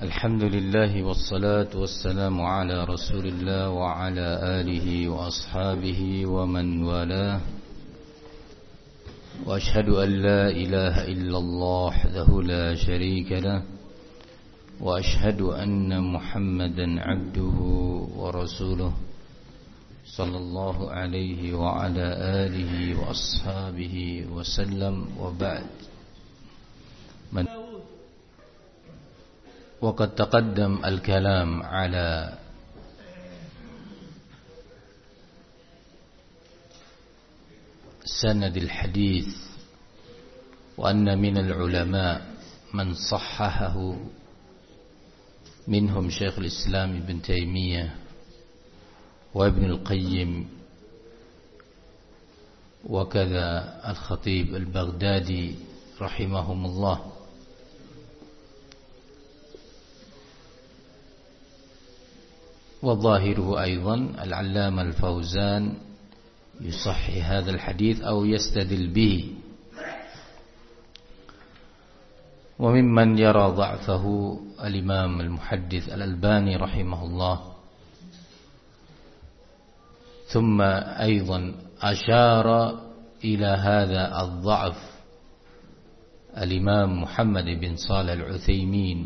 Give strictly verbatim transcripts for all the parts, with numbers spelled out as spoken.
الحمد لله والصلاة والسلام على رسول الله وعلى آله وأصحابه ومن والاه، وأشهد أن لا إله إلا الله وحده لا شريك له، وأشهد أن محمدا عبده ورسوله صلى الله عليه وعلى آله وأصحابه وسلم. وبعد، من وقد تقدم الكلام على سند الحديث، وأن من العلماء من صححه، منهم شيخ الإسلام ابن تيمية وابن القيم، وكذا الخطيب البغدادي رحمهم الله. وظاهره أيضا العلامة الفوزان يصحح هذا الحديث أو يستدل به. وممن يرى ضعفه الإمام المحدث الألباني رحمه الله. ثم أيضا أشار إلى هذا الضعف الإمام محمد بن صالح العثيمين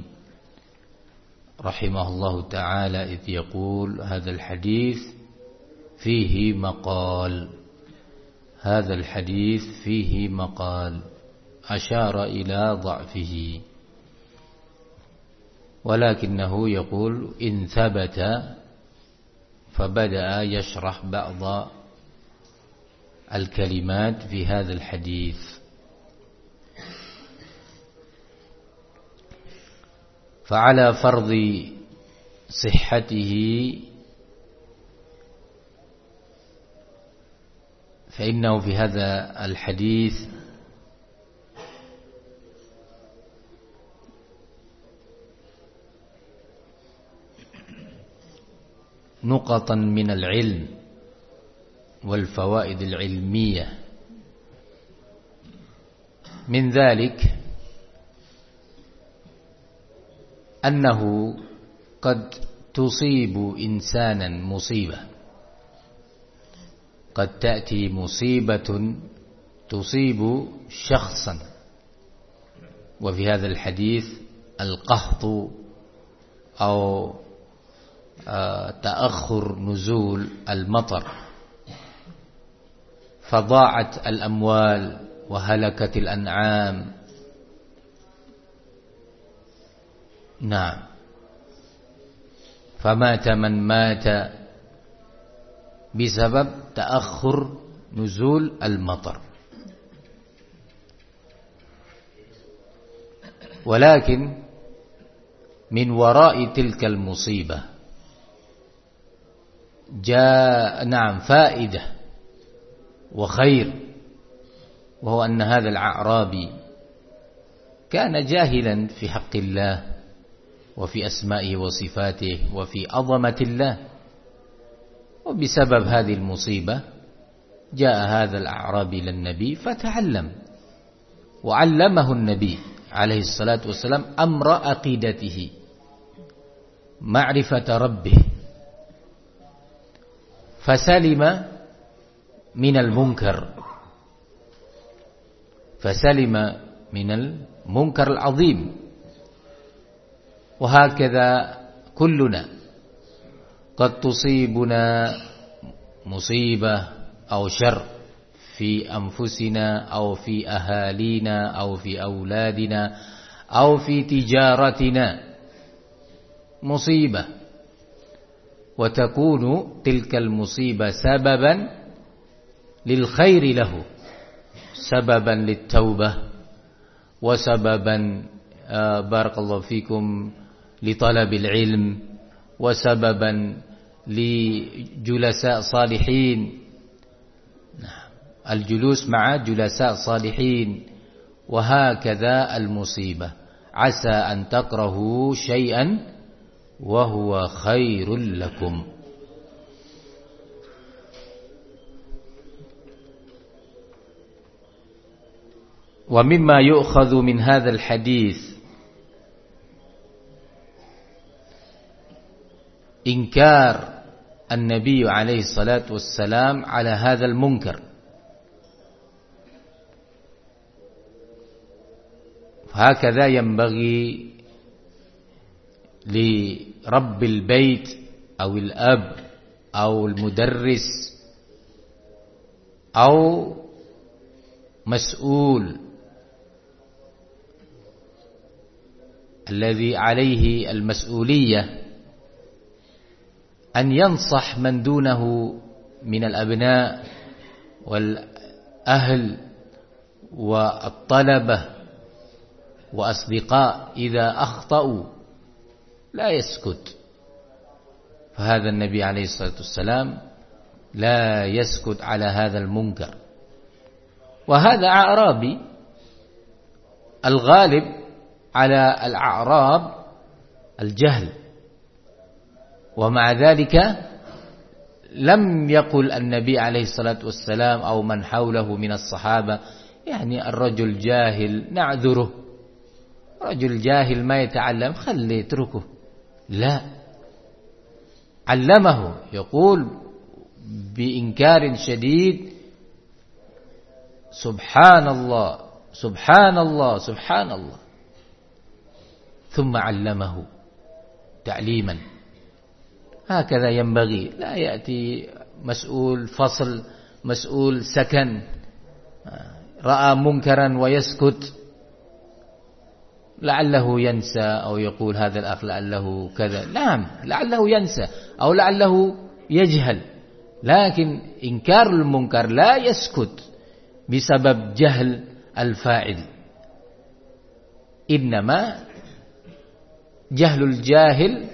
رحمه الله تعالى، إذ يقول: هذا الحديث فيه مقال، هذا الحديث فيه مقال، أشار إلى ضعفه. ولكنه يقول إن ثبت، فبدأ يشرح بعض الكلمات في هذا الحديث. فعلى فرض صحته فإنه في هذا الحديث نقطا من العلم والفوائد العلمية. من ذلك أنه قد تصيب إنسانا مصيبة، قد تأتي مصيبة تصيب شخصا، وفي هذا الحديث القحط أو تأخر نزول المطر، فضاعت الأموال وهلكت الأنعام. نعم، فمات من مات بسبب تأخر نزول المطر. ولكن من وراء تلك المصيبة جاء نعم فائدة وخير، وهو أن هذا الأعرابي كان جاهلا في حق الله وفي أسمائه وصفاته وفي عظمة الله، وبسبب هذه المصيبة جاء هذا الأعرابي للنبي فتعلم، وعلمه النبي عليه الصلاة والسلام أمر عقيدته، معرفة ربه، فسلم من المنكر، فسلم من المنكر العظيم. وهكذا كلنا قد تصيبنا مصيبة أو شر في أنفسنا أو في أهالينا أو في أولادنا أو في تجارتنا، مصيبة، وتكون تلك المصيبة سببا للخير له، سببا للتوبة، وسببا آه بارك الله فيكم لطلب العلم، وسببا لجلساء صالحين، الجلوس مع جلساء صالحين. وهكذا المصيبة، عسى أن تكرهوا شيئا وهو خير لكم. ومما يؤخذ من هذا الحديث إنكار النبي عليه الصلاة والسلام على هذا المنكر. هكذا ينبغي لرب البيت أو الأب أو المدرس أو مسؤول الذي عليه المسؤولية أن ينصح من دونه من الأبناء والأهل والطلبة وأصدقاء إذا أخطأوا لا يسكت. فهذا النبي عليه الصلاة والسلام لا يسكت على هذا المنكر. وهذا أعرابي، الغالب على الأعراب الجهل، ومع ذلك لم يقل النبي عليه الصلاة والسلام أو من حوله من الصحابة يعني الرجل جاهل نعذره، رجل جاهل ما يتعلم خليه اتركه. لا، علمه، يقول بإنكار شديد: سبحان الله سبحان الله سبحان الله. ثم علمه تعليما. هكذا ينبغي. لا يأتي مسؤول فصل، مسؤول سكن، رأى منكرا ويسكت، لعله ينسى أو يقول هذا الأخ لعله كذا. نعم، لعله ينسى أو لعله يجهل، لكن إنكار المنكر لا يسكت بسبب جهل الفاعل، إنما جهل الجاهل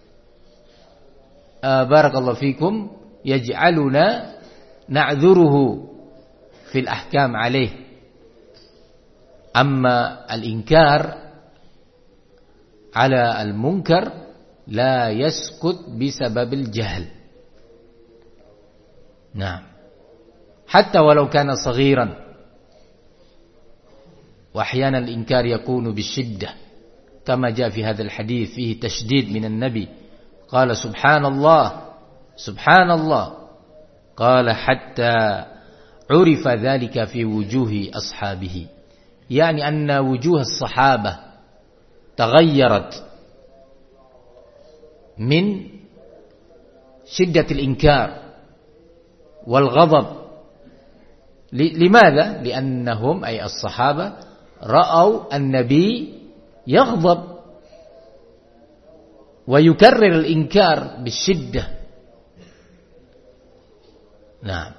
آه بارك الله فيكم يجعلنا نعذره في الأحكام عليه. أما الإنكار على المنكر لا يسكت بسبب الجهل. نعم، حتى ولو كان صغيرا. وأحيانا الإنكار يكون بالشدة كما جاء في هذا الحديث فيه تشديد من النبي، قال سبحان الله سبحان الله، قال حتى عرف ذلك في وجوه أصحابه، يعني أن وجوه الصحابة تغيرت من شدة الإنكار والغضب. لماذا؟ لأنهم أي الصحابة رأوا النبي يغضب ويكرر الإنكار بالشدة. نعم.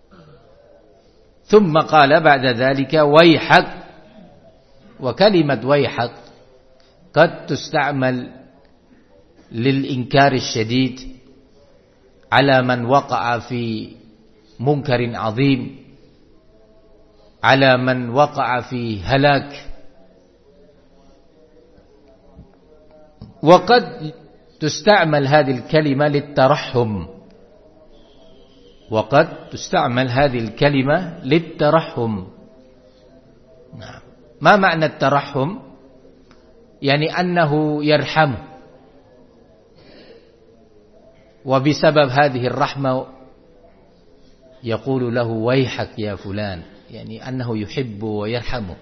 ثم قال بعد ذلك ويحك. وكلمة ويحك قد تستعمل للإنكار الشديد على من وقع في منكر عظيم، على من وقع في هلاك. وقد تستعمل هذه الكلمة للترحم، وقد تستعمل هذه الكلمة للترحم. نعم. ما معنى الترحم؟ يعني أنه يرحمه، وبسبب هذه الرحمة يقول له ويحك يا فلان، يعني أنه يحبه ويرحمه.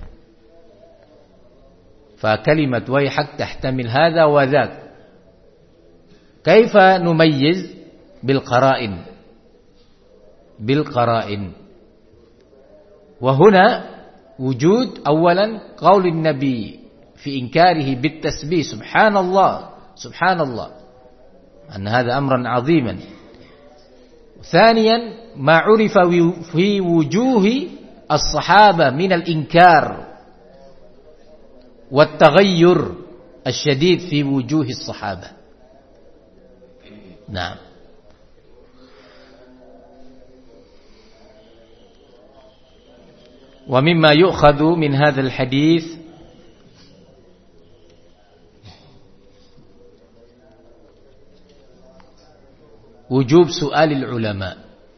فكلمة ويحك تحتمل هذا وذاك. كيف نميز؟ بالقرائن، بالقرائن. وهنا وجود أولا قول النبي في إنكاره بالتسبيح سبحان الله سبحان الله، أن هذا أمرا عظيما. ثانيا ما عرف في وجوه الصحابة من الإنكار والتغير الشديد في وجوه الصحابة. نعم. ومما يؤخذ من هذا الحديث وجوب سؤال العلماء،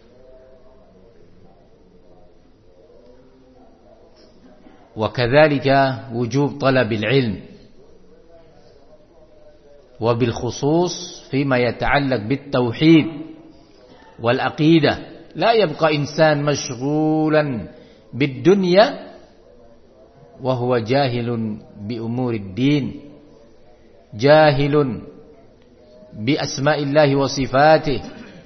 وكذلك وجوب طلب العلم، وبالخصوص فيما يتعلق بالتوحيد والعقيدة. لا يبقى إنسان مشغولا بالدنيا وهو جاهل بأمور الدين، جاهل بأسماء الله وصفاته،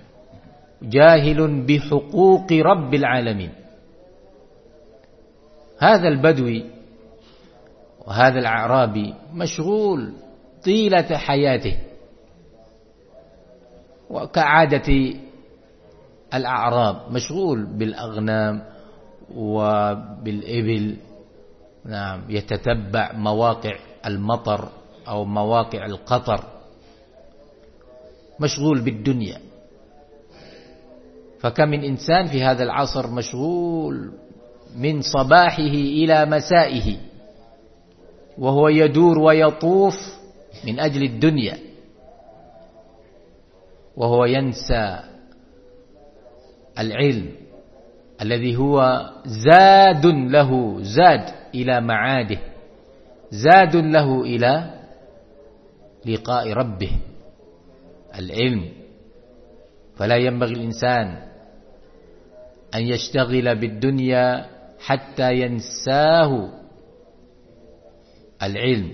جاهل بحقوق رب العالمين. هذا البدوي وهذا الأعرابي مشغول طيلة حياته، وكعادة الأعراب مشغول بالأغنام وبالإبل، نعم، يتتبع مواقع المطر أو مواقع القطر، مشغول بالدنيا. فكم من إنسان في هذا العصر مشغول من صباحه إلى مسائه وهو يدور ويطوف من أجل الدنيا، وهو ينسى العلم الذي هو زاد له، زاد إلى معاده، زاد له إلى لقاء ربه، العلم. فلا ينبغي الإنسان أن يشتغل بالدنيا حتى ينساه العلم.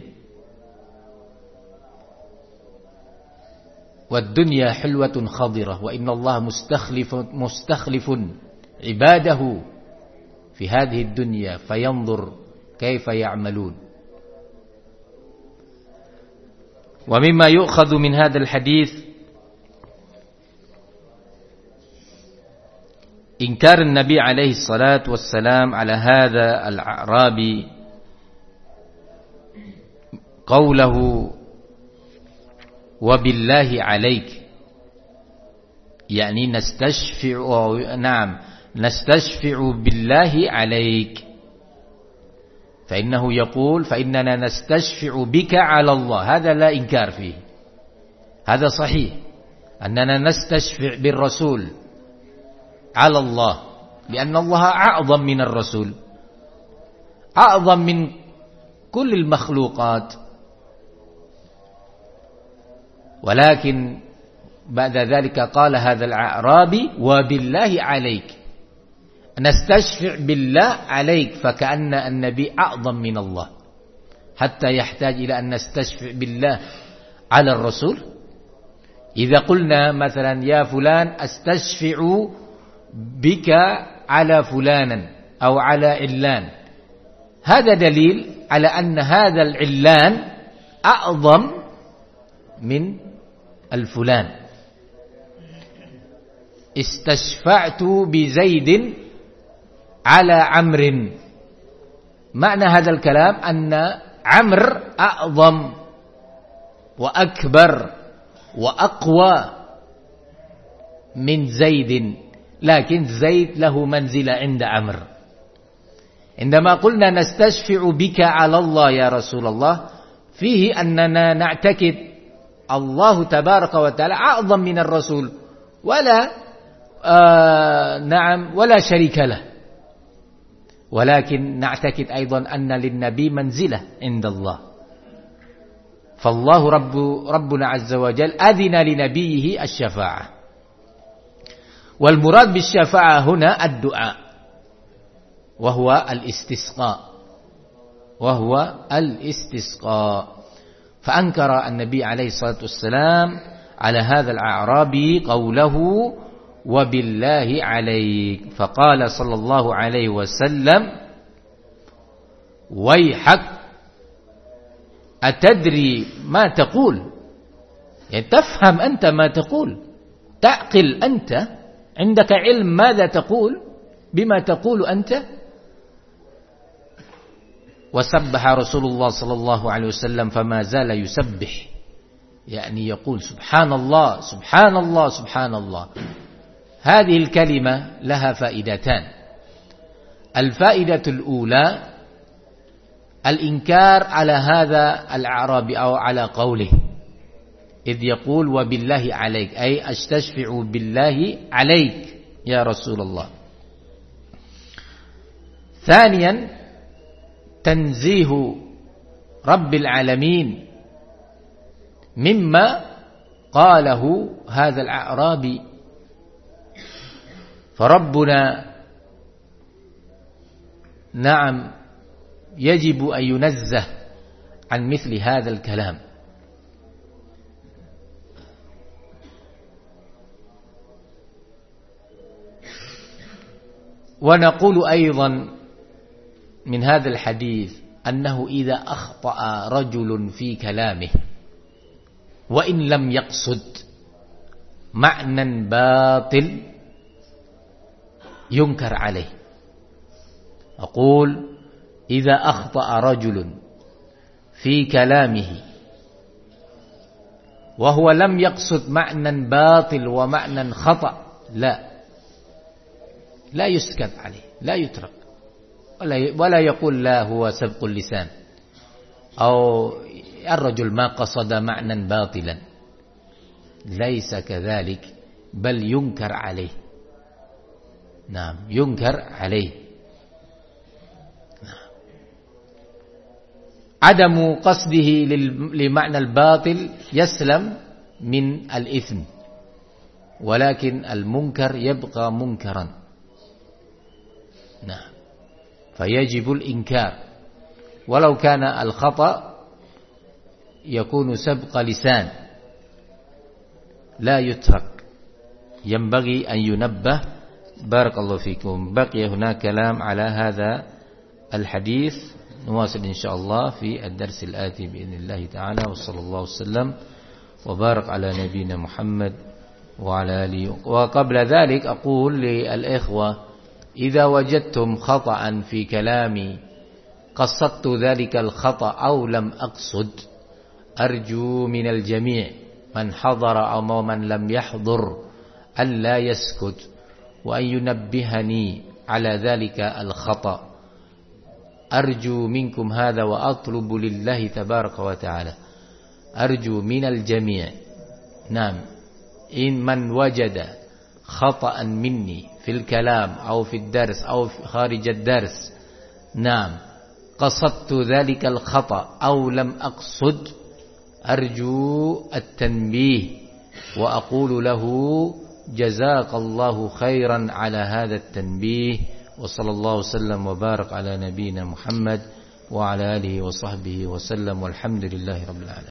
والدنيا حلوة خضرة، وإن الله مستخلف, مستخلف عباده في هذه الدنيا فينظر كيف يعملون. ومما يؤخذ من هذا الحديث إنكار النبي عليه الصلاة والسلام على هذا الأعرابي قوله وبالله عليك، يعني نستشفع، نعم نستشفع بالله عليك، فإنه يقول فإننا نستشفع بك على الله، هذا لا إنكار فيه، هذا صحيح أننا نستشفع بالرسول على الله، لأن الله أعظم من الرسول، أعظم من كل المخلوقات. ولكن بعد ذلك قال هذا الأعرابي وبالله عليك، نستشفع بالله عليك، فكأن النبي أعظم من الله حتى يحتاج إلى أن نستشفع بالله على الرسول. إذا قلنا مثلا يا فلان أستشفع بك على فلانا أو على علان، هذا دليل على أن هذا العلان أعظم من الفلان. استشفعت بزيد على عمرو، معنى هذا الكلام أن عمرو أعظم وأكبر وأقوى من زيد، لكن زيد له منزلة عند عمرو. عندما قلنا نستشفع بك على الله يا رسول الله، فيه أننا نعتقد الله تبارك وتعالى أعظم من الرسول ولا آه نعم ولا شريك له، ولكن نعتقد أيضا أن للنبي منزلة عند الله. فالله رب ربنا عز وجل أذن لنبيه الشفاعة، والمراد بالشفاعة هنا الدعاء، وهو الاستسقاء، وهو الاستسقاء. فأنكر النبي عليه الصلاة والسلام على هذا الأعرابي قوله وبالله عليك، فقال صلى الله عليه وسلم ويحك أتدري ما تقول، يعني تفهم أنت ما تقول، تعقل أنت، عندك علم ماذا تقول بما تقول أنت. وسبح رسول الله صلى الله عليه وسلم فما زال يسبح، يعني يقول سبحان الله سبحان الله سبحان الله. هذه الكلمة لها فائدتان. الفائدة الأولى الإنكار على هذا الأعرابي أو على قوله، إذ يقول وبالله عليك، أي أستشفع بالله عليك يا رسول الله. ثانيا تنزيه رب العالمين مما قاله هذا الأعرابي. فربنا نعم يجب أن ينزه عن مثل هذا الكلام. ونقول أيضا من هذا الحديث أنه إذا أخطأ رجل في كلامه وإن لم يقصد معنى باطل ينكر عليه. أقول إذا أخطأ رجل في كلامه وهو لم يقصد معنى باطل ومعنى خطأ لا لا يسكت عليه، لا يترك، ولا ولا يقول لا هو سبق اللسان أو الرجل ما قصد معنى باطلا. ليس كذلك، بل ينكر عليه. نعم ينكر عليه. نعم. عدم قصده لمعنى الباطل يسلم من الإثم، ولكن المنكر يبقى منكرا. نعم. فيجب الإنكار ولو كان الخطأ يكون سبق لسان، لا يترك، ينبغي أن ينبه. بارك الله فيكم. بقي هناك كلام على هذا الحديث، نواصل إن شاء الله في الدرس الآتي بإذن الله تعالى. وصلى الله وسلم وبارك على نبينا محمد وعلى آله. وقبل ذلك أقول للإخوة إذا وجدتم خطأ في كلامي قصدت ذلك الخطأ أو لم أقصد، أرجو من الجميع من حضر أو من لم يحضر أن لا يسكت وأن ينبهني على ذلك الخطأ. أرجو منكم هذا وأطلب لله تبارك وتعالى، أرجو من الجميع. نعم. إن من وجد خطأ مني في الكلام أو في الدرس أو خارج الدرس، نعم قصدت ذلك الخطأ أو لم أقصد، أرجو التنبيه وأقول له جزاك الله خيرا على هذا التنبيه. وصلى الله وسلم وبارك على نبينا محمد وعلى آله وصحبه وسلم، والحمد لله رب العالمين.